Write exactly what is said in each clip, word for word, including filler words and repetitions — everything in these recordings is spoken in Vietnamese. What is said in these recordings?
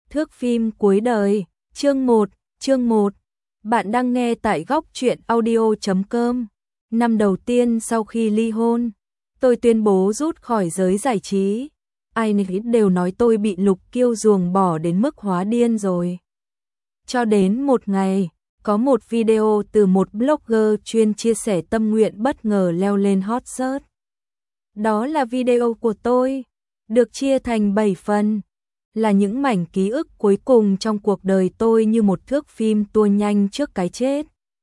Thước phim cuối đời, chương một, chương một. Bạn đang nghe tại góc truyện audio chấm com. Năm đầu tiên sau khi ly hôn, tôi tuyên bố rút khỏi giới giải trí. Ai nấy đều nói tôi bị Lục Kiêu ruồng bỏ đến mức hóa điên rồi. Cho đến một ngày, có một video từ một blogger chuyên chia sẻ tâm nguyện bất ngờ leo lên hot search. Đó là video của tôi, được chia thành bảy phần. Là những mảnh ký ức cuối cùng trong cuộc đời tôi như một thước phim tua nhanh trước cái chết.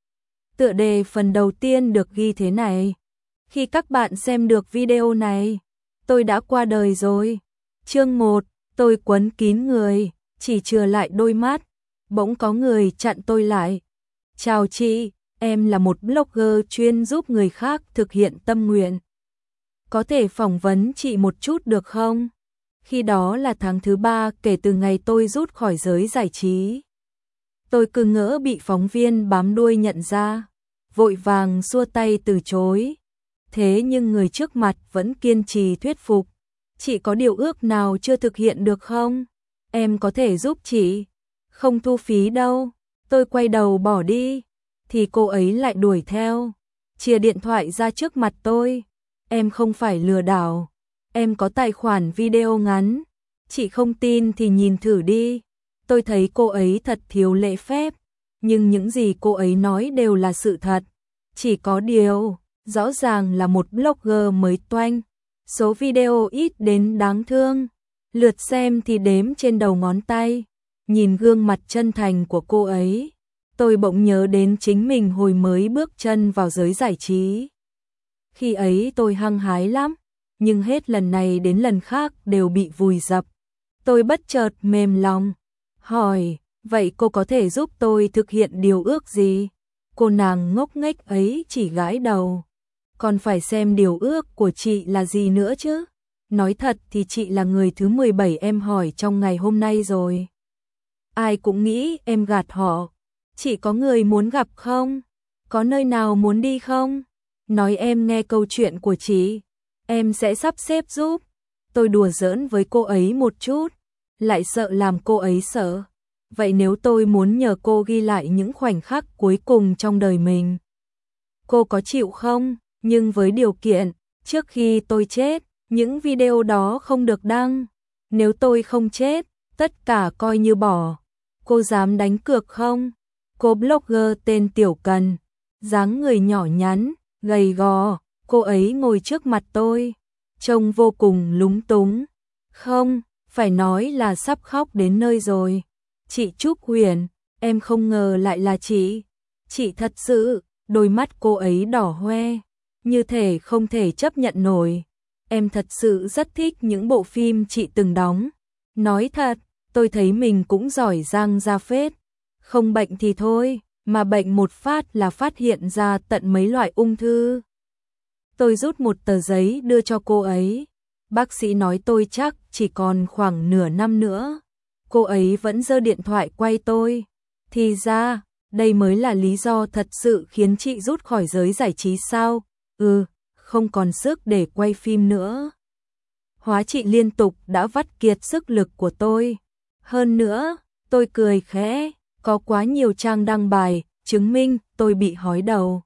Tựa đề phần đầu tiên được ghi thế này: khi các bạn xem được video này, tôi đã qua đời rồi. Chương một, tôi quấn kín người, chỉ chừa lại đôi mắt. Bỗng có người chặn tôi lại. Chào chị, em là một blogger chuyên giúp người khác thực hiện tâm nguyện. Có thể phỏng vấn chị một chút được không? Khi đó là tháng thứ ba kể từ ngày tôi rút khỏi giới giải trí. Tôi cứ ngỡ bị phóng viên bám đuôi nhận ra, vội vàng xua tay từ chối. Thế nhưng người trước mặt vẫn kiên trì thuyết phục. Chị có điều ước nào chưa thực hiện được không? Em có thể giúp chị. Không thu phí đâu. Tôi quay đầu bỏ đi, thì cô ấy lại đuổi theo, chìa điện thoại ra trước mặt tôi. Em không phải lừa đảo. Em có tài khoản video ngắn. Chị không tin thì nhìn thử đi. Tôi thấy cô ấy thật thiếu lễ phép, nhưng những gì cô ấy nói đều là sự thật. Chỉ có điều, rõ ràng là một blogger mới toanh. Số video ít đến đáng thương. Lượt xem thì đếm trên đầu ngón tay. Nhìn gương mặt chân thành của cô ấy, tôi bỗng nhớ đến chính mình hồi mới bước chân vào giới giải trí. Khi ấy tôi hăng hái lắm, nhưng hết lần này đến lần khác đều bị vùi dập. Tôi bất chợt mềm lòng, hỏi, vậy cô có thể giúp tôi thực hiện điều ước gì? Cô nàng ngốc nghếch ấy chỉ gãi đầu. Còn phải xem điều ước của chị là gì nữa chứ? Nói thật thì chị là người thứ mười bảy em hỏi trong ngày hôm nay rồi. Ai cũng nghĩ em gạt họ. Chị có người muốn gặp không? Có nơi nào muốn đi không? Nói em nghe câu chuyện của chị, em sẽ sắp xếp giúp. Tôi đùa giỡn với cô ấy một chút, lại sợ làm cô ấy sợ. Vậy nếu tôi muốn nhờ cô ghi lại những khoảnh khắc cuối cùng trong đời mình, cô có chịu không? Nhưng với điều kiện, trước khi tôi chết, những video đó không được đăng. Nếu tôi không chết, tất cả coi như bỏ. Cô dám đánh cược không? Cô blogger tên Tiểu Cần, dáng người nhỏ nhắn, gầy gò, cô ấy ngồi trước mặt tôi, trông vô cùng lúng túng. Không, phải nói là sắp khóc đến nơi rồi. Chị Trúc Huyền, em không ngờ lại là chị. Chị thật sự, đôi mắt cô ấy đỏ hoe, như thể không thể chấp nhận nổi. Em thật sự rất thích những bộ phim chị từng đóng. Nói thật, tôi thấy mình cũng giỏi giang ra phết. Không bệnh thì thôi, mà bệnh một phát là phát hiện ra tận mấy loại ung thư. Tôi rút một tờ giấy đưa cho cô ấy. Bác sĩ nói tôi chắc chỉ còn khoảng nửa năm nữa. Cô ấy vẫn giơ điện thoại quay tôi. Thì ra, đây mới là lý do thật sự khiến chị rút khỏi giới giải trí sao? Ừ, không còn sức để quay phim nữa. Hóa chị liên tục đã vắt kiệt sức lực của tôi. Hơn nữa, tôi cười khẽ, có quá nhiều trang đăng bài, chứng minh tôi bị hói đầu.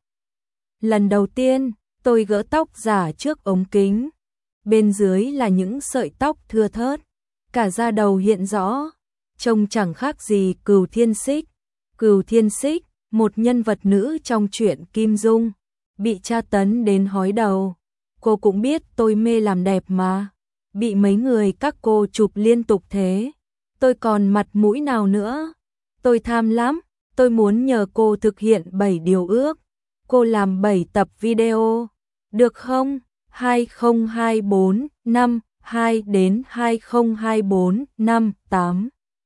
Lần đầu tiên, tôi gỡ tóc giả trước ống kính. Bên dưới là những sợi tóc thưa thớt, cả da đầu hiện rõ, trông chẳng khác gì Cừu Thiên Xích. Cừu Thiên Xích, một nhân vật nữ trong truyện Kim Dung, bị tra tấn đến hói đầu. Cô cũng biết tôi mê làm đẹp mà, bị mấy người các cô chụp liên tục thế, tôi còn mặt mũi nào nữa. Tôi tham lắm, tôi muốn nhờ cô thực hiện bảy điều ước. Cô làm bảy tập video, được không? hai không hai bốn năm hai đến hai không hai bốn năm tám.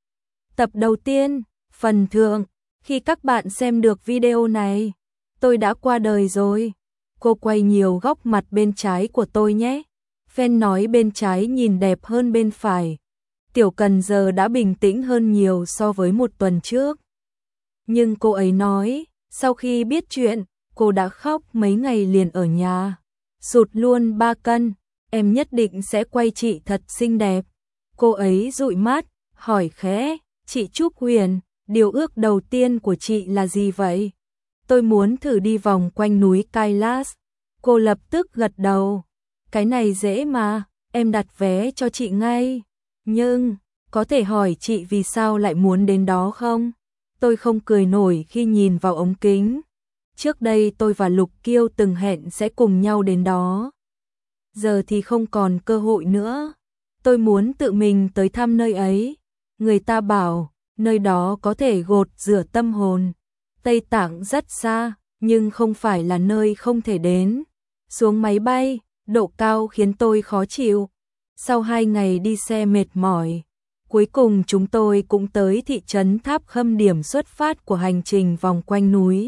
Tập đầu tiên, phần thưởng. Khi các bạn xem được video này, tôi đã qua đời rồi. Cô quay nhiều góc mặt bên trái của tôi nhé. Fan nói bên trái nhìn đẹp hơn bên phải. Tiểu Cần giờ đã bình tĩnh hơn nhiều so với một tuần trước. Nhưng cô ấy nói, sau khi biết chuyện, cô đã khóc mấy ngày liền ở nhà. Sụt luôn ba cân, em nhất định sẽ quay chị thật xinh đẹp. Cô ấy dụi mắt, hỏi khẽ, Chị Trúc Huyền, điều ước đầu tiên của chị là gì vậy? Tôi muốn thử đi vòng quanh núi Kailas. Cô lập tức gật đầu. Cái này dễ mà, em đặt vé cho chị ngay. Nhưng, có thể hỏi chị vì sao lại muốn đến đó không? Tôi không cười nổi khi nhìn vào ống kính. Trước đây tôi và Lục Kiêu từng hẹn sẽ cùng nhau đến đó. Giờ thì không còn cơ hội nữa. Tôi muốn tự mình tới thăm nơi ấy. Người ta bảo, nơi đó có thể gột rửa tâm hồn. Tây Tạng rất xa, nhưng không phải là nơi không thể đến. Xuống máy bay, độ cao khiến tôi khó chịu. Sau hai ngày đi xe mệt mỏi, cuối cùng chúng tôi cũng tới thị trấn Tháp Khâm, điểm xuất phát của hành trình vòng quanh núi.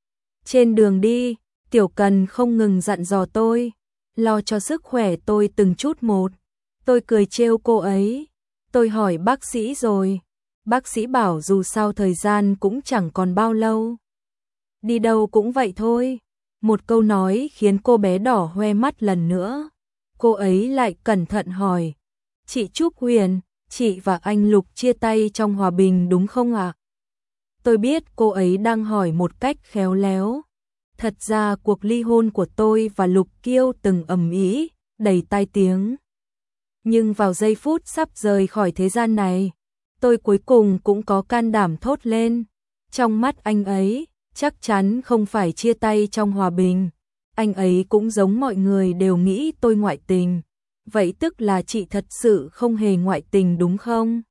Trên đường đi, Tiểu Cần không ngừng dặn dò tôi, lo cho sức khỏe tôi từng chút một. Tôi cười trêu cô ấy. Tôi hỏi bác sĩ rồi. Bác sĩ bảo dù sao thời gian cũng chẳng còn bao lâu. Đi đâu cũng vậy thôi. Một câu nói khiến cô bé đỏ hoe mắt lần nữa. Cô ấy lại cẩn thận hỏi. Chị Trúc Huyền, chị và anh Lục chia tay trong hòa bình đúng không ạ? Tôi biết cô ấy đang hỏi một cách khéo léo. Thật ra cuộc ly hôn của tôi và Lục Kiêu từng ầm ĩ, đầy tai tiếng. Nhưng vào giây phút sắp rời khỏi thế gian này, tôi cuối cùng cũng có can đảm thốt lên. Trong mắt anh ấy, chắc chắn không phải chia tay trong hòa bình. Anh ấy cũng giống mọi người đều nghĩ tôi ngoại tình. Vậy tức là chị thật sự không hề ngoại tình đúng không?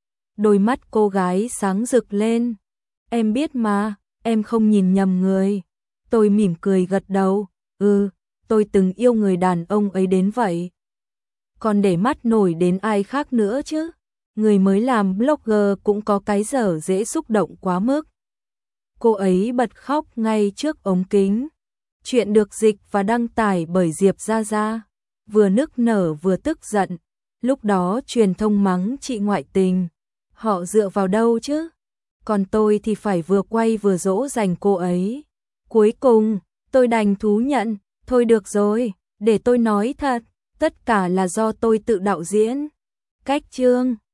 Đôi mắt cô gái sáng rực lên. Em biết mà, em không nhìn nhầm người. Tôi mỉm cười gật đầu. Ừ, tôi từng yêu người đàn ông ấy đến vậy. Còn để mắt nổi đến ai khác nữa chứ? Người mới làm blogger cũng có cái dở dễ xúc động quá mức. Cô ấy bật khóc ngay trước ống kính. Chuyện được dịch và đăng tải bởi Diệp Gia Gia. Vừa nức nở vừa tức giận. Lúc đó truyền thông mắng chị ngoại tình. Họ dựa vào đâu chứ? Còn tôi thì phải vừa quay vừa dỗ dành cô ấy. Cuối cùng, tôi đành thú nhận. Thôi được rồi, để tôi nói thật. Tất cả là do tôi tự đạo diễn. Cách chương